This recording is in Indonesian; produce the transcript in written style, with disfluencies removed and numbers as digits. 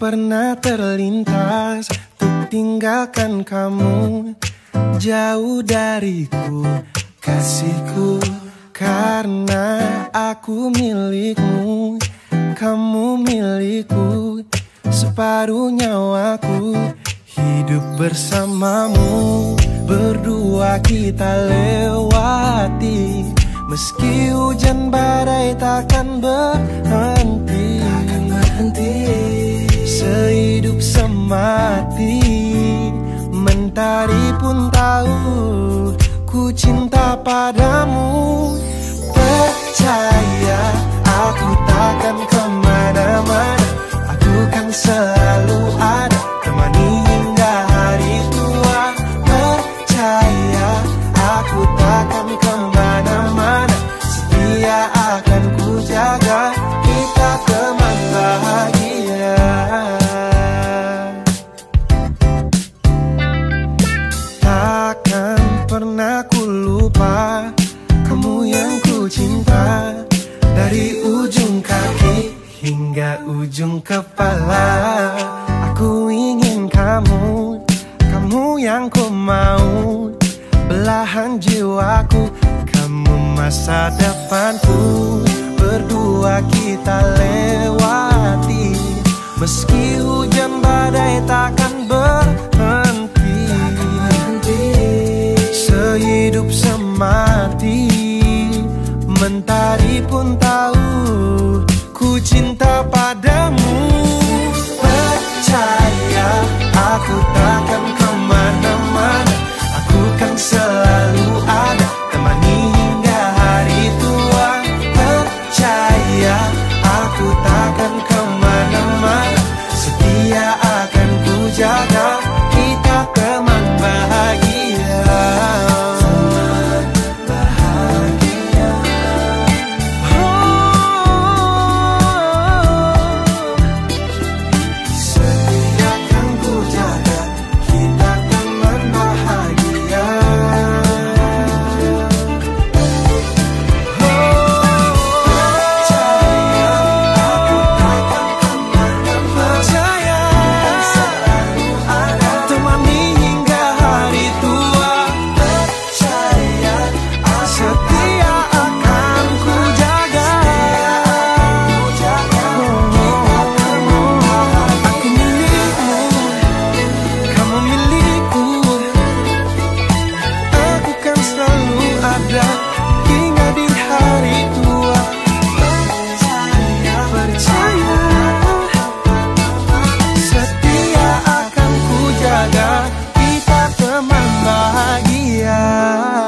pernah terlintas untuk tinggalkan kamu jauh dariku, kasihku. Karena aku milikmu, kamu milikku. Separuh nyawaku hidup bersamamu. Berdua kita lewati, meski hujan badai takkan berhenti. Sehidup semati, mentari pun tahu ku cinta padamu. Percaya aku takkan kemana-mana, aku kan selalu ada, temani hingga hari tua. Percaya aku takkan kemana-mana, setia akan ku jaga, kita teman bahagia. Takkan pernah ku lupa kamu yang ku cinta, dari ujung kaki hingga ujung kepala. Aku ingin kamu, kamu yang ku mau, belahan jiwaku, kamu masa depanku. Berdua kita lewati, meski hujan badai takkan berhenti. Sehidup semati, mentari pun tahu ku cinta padamu. Percaya aku takkan kemana-mana, aku kan selalu ada, temani hingga hari tua. Percaya aku takkan kemana-mana, setia akan ku jaga, kita teman bahagia. Setia akan ku jaga, kita teman bahagia.